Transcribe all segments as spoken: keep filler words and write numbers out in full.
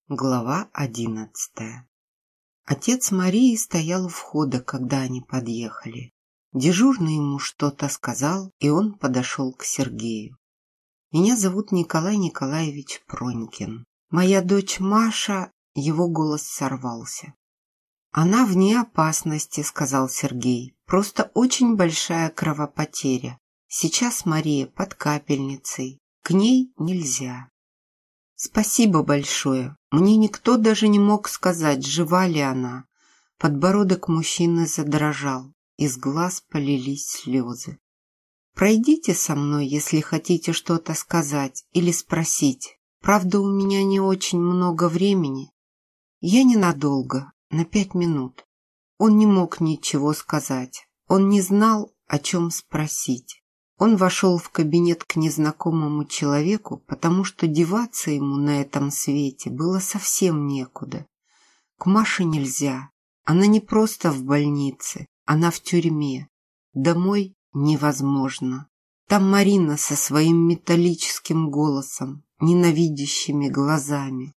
Глава одиннадцатая. Отец Марии стоял у входа, когда они подъехали. Дежурный ему что-то сказал, и он подошел к Сергею. «Меня зовут Николай Николаевич Пронькин. Моя дочь Маша...» Его голос сорвался. «Она вне опасности», — сказал Сергей. «Просто очень большая кровопотеря. Сейчас Мария под капельницей. К ней нельзя». «Спасибо большое. Мне никто даже не мог сказать, жива ли она». Подбородок мужчины задрожал, из глаз полились слезы. «Пройдите со мной, если хотите что-то сказать или спросить. Правда, у меня не очень много времени. Я ненадолго, на пять минут». Он не мог ничего сказать. Он не знал, о чем спросить. Он вошел в кабинет к незнакомому человеку, потому что деваться ему на этом свете было совсем некуда. К Маше нельзя. Она не просто в больнице, она в тюрьме. Домой невозможно. Там Марина со своим металлическим голосом, ненавидящими глазами.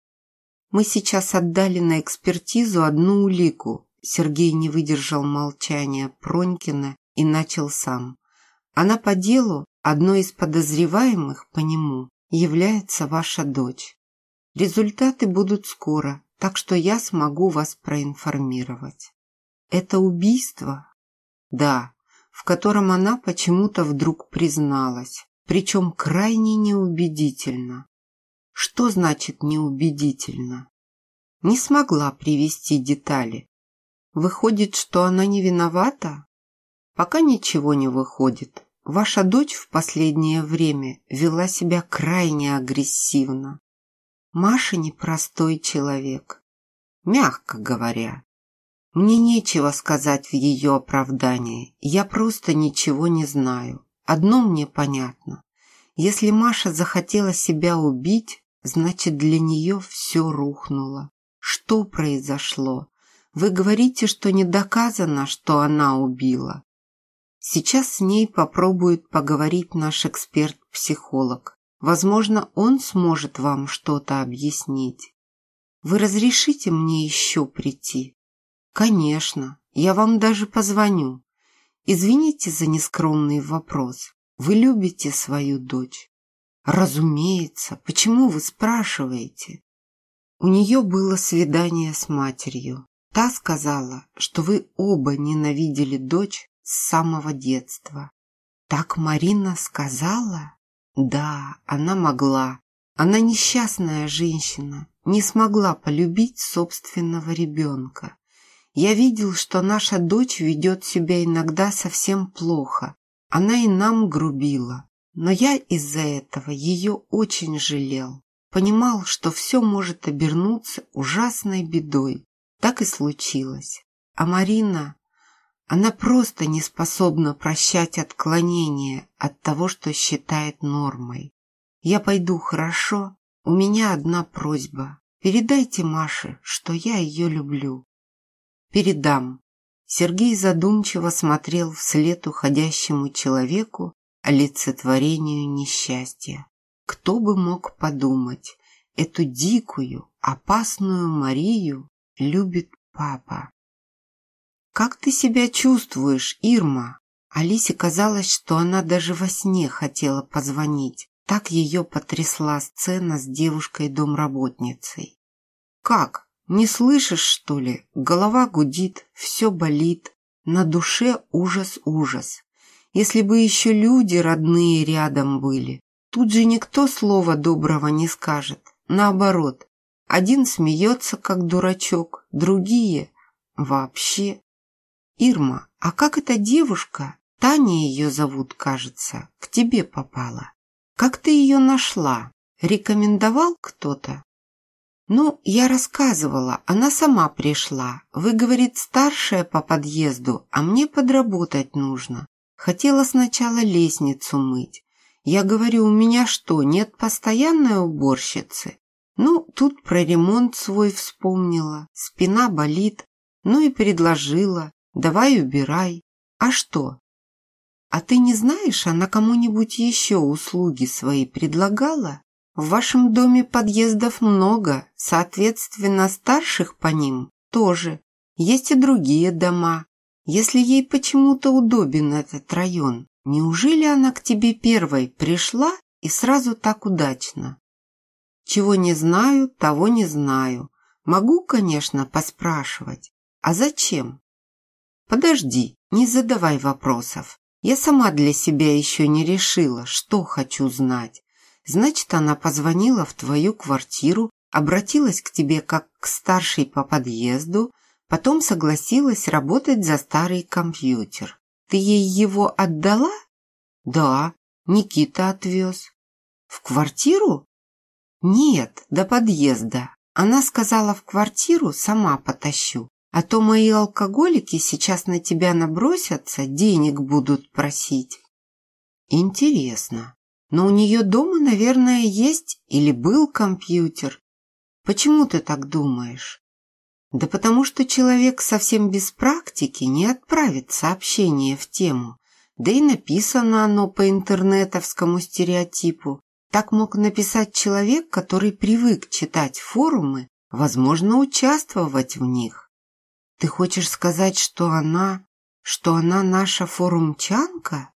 «Мы сейчас отдали на экспертизу одну улику». Сергей не выдержал молчания Пронькина и начал сам. «Она по делу, одной из подозреваемых по нему, является ваша дочь. Результаты будут скоро, так что я смогу вас проинформировать. Это убийство?» «Да, в котором она почему-то вдруг призналась, причем крайне неубедительно». «Что значит неубедительно?» «Не смогла привести детали. Выходит, что она не виновата?» «Пока ничего не выходит. Ваша дочь в последнее время вела себя крайне агрессивно. Маша непростой человек, мягко говоря. Мне нечего сказать в ее оправдании, я просто ничего не знаю. Одно мне понятно. Если Маша захотела себя убить, значит, для нее все рухнуло. Что произошло? Вы говорите, что не доказано, что она убила. Сейчас с ней попробует поговорить наш эксперт-психолог. Возможно, он сможет вам что-то объяснить. Вы разрешите мне еще прийти?» «Конечно, я вам даже позвоню. Извините за нескромный вопрос. Вы любите свою дочь?» «Разумеется. Почему вы спрашиваете?» «У нее было свидание с матерью. Та сказала, что вы оба ненавидели дочь с самого детства». «Так Марина сказала?» «Да, она могла. Она несчастная женщина, не смогла полюбить собственного ребенка. Я видел, что наша дочь ведет себя иногда совсем плохо. Она и нам грубила, но я из-за этого ее очень жалел. Понимал, что все может обернуться ужасной бедой. Так и случилось. А Марина... Она просто не способна прощать отклонения от того, что считает нормой. Я пойду, хорошо? У меня одна просьба. Передайте Маше, что я ее люблю». «Передам». Сергей задумчиво смотрел вслед уходящему человеку, олицетворению несчастья. Кто бы мог подумать, эту дикую, опасную Марию любит папа. «Как ты себя чувствуешь, Ирма?» Алисе казалось, что она даже во сне хотела позвонить. Так ее потрясла сцена с девушкой-домработницей. «Как? Не слышишь, что ли? Голова гудит, все болит. На душе ужас-ужас. Если бы еще люди родные рядом были. Тут же никто слова доброго не скажет. Наоборот, один смеется, как дурачок, другие вообще...» «Ирма, а как эта девушка, Таня ее зовут, кажется, к тебе попала? Как ты ее нашла? Рекомендовал кто-то?» «Ну, я рассказывала, она сама пришла. Вы, говорит, старшая по подъезду, а мне подработать нужно. Хотела сначала лестницу мыть. Я говорю, у меня что, нет постоянной уборщицы? Ну, тут про ремонт свой вспомнила, спина болит, ну и предложила. Давай убирай. А что? А ты не знаешь, она кому-нибудь еще услуги свои предлагала? В вашем доме подъездов много, соответственно, старших по ним тоже. Есть и другие дома. Если ей почему-то удобен этот район, неужели она к тебе первой пришла и сразу так удачно? Чего не знаю, того не знаю. Могу, конечно, поспрашивать. А зачем? Подожди, не задавай вопросов. Я сама для себя еще не решила, что хочу знать. Значит, она позвонила в твою квартиру, обратилась к тебе как к старшей по подъезду, потом согласилась работать за старый компьютер. Ты ей его отдала? Да, Никита отвез. В квартиру? Нет, до подъезда. Она сказала, в квартиру сама потащу, а то мои алкоголики сейчас на тебя набросятся, денег будут просить. Интересно, но у нее дома, наверное, есть или был компьютер. Почему ты так думаешь? Да потому что человек совсем без практики не отправит сообщение в тему, да и написано оно по интернетовскому стереотипу. Так мог написать человек, который привык читать форумы, возможно, участвовать в них. Ты хочешь сказать, что она, что она наша форумчанка?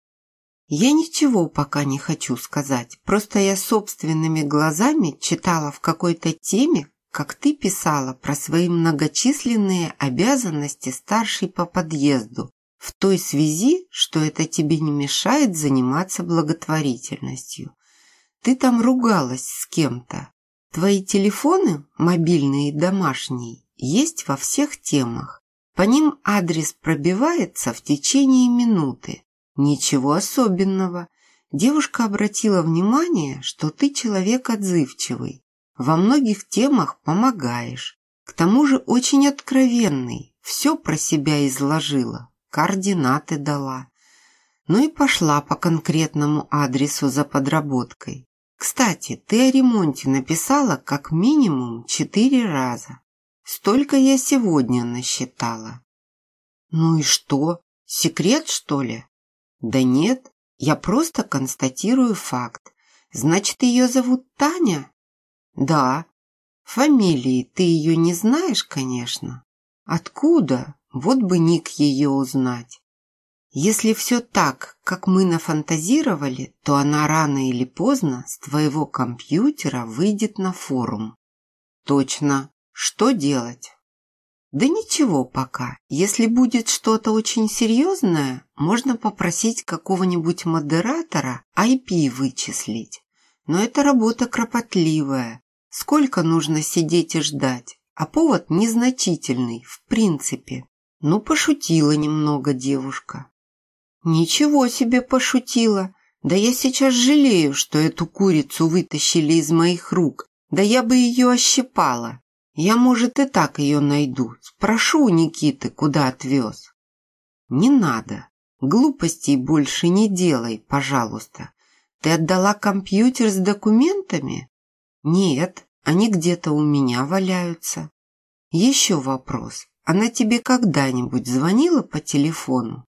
Я ничего пока не хочу сказать, просто я собственными глазами читала в какой-то теме, как ты писала про свои многочисленные обязанности старшей по подъезду, в той связи, что это тебе не мешает заниматься благотворительностью. Ты там ругалась с кем-то. Твои телефоны, мобильные и домашние, есть во всех темах. По ним адрес пробивается в течение минуты. Ничего особенного. Девушка обратила внимание, что ты человек отзывчивый. Во многих темах помогаешь. К тому же очень откровенный. Все про себя изложила, координаты дала. Ну и пошла по конкретному адресу за подработкой. Кстати, ты о ремонте написала как минимум четыре раза. Столько я сегодня насчитала. Ну и что? Секрет, что ли? Да нет, я просто констатирую факт. Значит, ее зовут Таня? Да. Фамилии ты ее не знаешь, конечно. Откуда? Вот бы ник ее узнать. Если все так, как мы нафантазировали, то она рано или поздно с твоего компьютера выйдет на форум. Точно. Что делать? Да ничего пока. Если будет что-то очень серьезное, можно попросить какого-нибудь модератора ай пи вычислить. Но это работа кропотливая. Сколько нужно сидеть и ждать? А повод незначительный, в принципе. Ну, пошутила немного девушка. Ничего себе пошутила. Да я сейчас жалею, что эту курицу вытащили из моих рук. Да я бы ее ощипала. Я, может, и так ее найду. Спрошу у Никиты, куда отвез. Не надо. Глупостей больше не делай, пожалуйста. Ты отдала компьютер с документами? Нет, они где-то у меня валяются. Еще вопрос. Она тебе когда-нибудь звонила по телефону?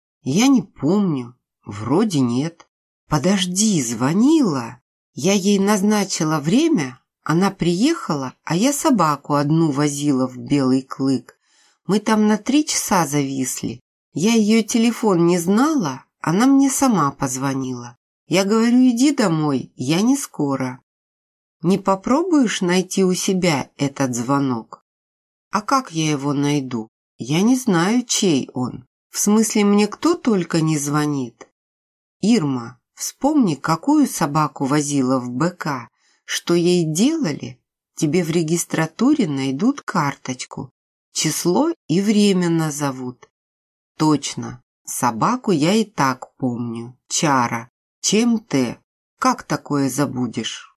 Я не помню. Вроде нет. Подожди, звонила. Я ей назначила время, она приехала, а я собаку одну возила в Белый Клык. Мы там на три часа зависли. Я ее телефон не знала, она мне сама позвонила. Я говорю, иди домой, я не скоро. Не попробуешь найти у себя этот звонок? А как я его найду? Я не знаю, чей он. В смысле, мне кто только не звонит. Ирма, вспомни, какую собаку возила в бэ ка. Что ей делали? Тебе в регистратуре найдут карточку. Число и время назовут. Точно, собаку я и так помню. Чара. Чем ты? Как такое забудешь?